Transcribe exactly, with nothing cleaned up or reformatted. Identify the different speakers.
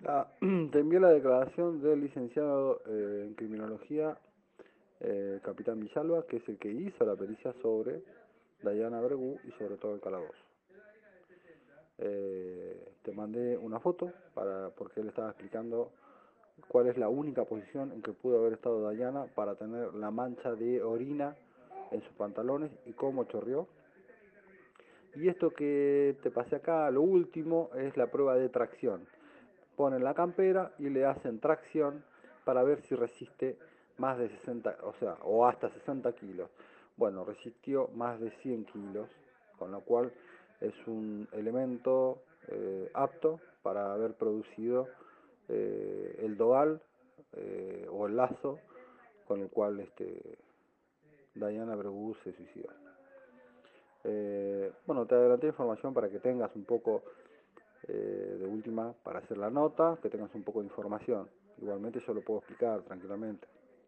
Speaker 1: La- te envié la declaración del licenciado eh, en criminología, eh, capitán Villalba, que es el que hizo la pericia sobre Dayana Bregú y sobre todo el calabozo. Eh, te mandé una foto para, porque él estaba explicando cuál es la única posición en que pudo haber estado Dayana para tener la mancha de orina en sus pantalones y cómo chorreó. Y esto que te pasé acá, lo último, es la prueba de tracción. Ponen la campera y le hacen tracción para ver si resiste más de sesenta, o sea, o hasta sesenta kilos. Bueno, resistió más de cien kilos, con lo cual es un elemento eh, apto para haber producido eh, el dogal eh, o el lazo con el cual este, Diana Bregú se suicidó. Eh, bueno, te adelanté información para que tengas un poco eh, de última para hacer la nota, que tengas un poco de información. Igualmente yo lo puedo explicar tranquilamente.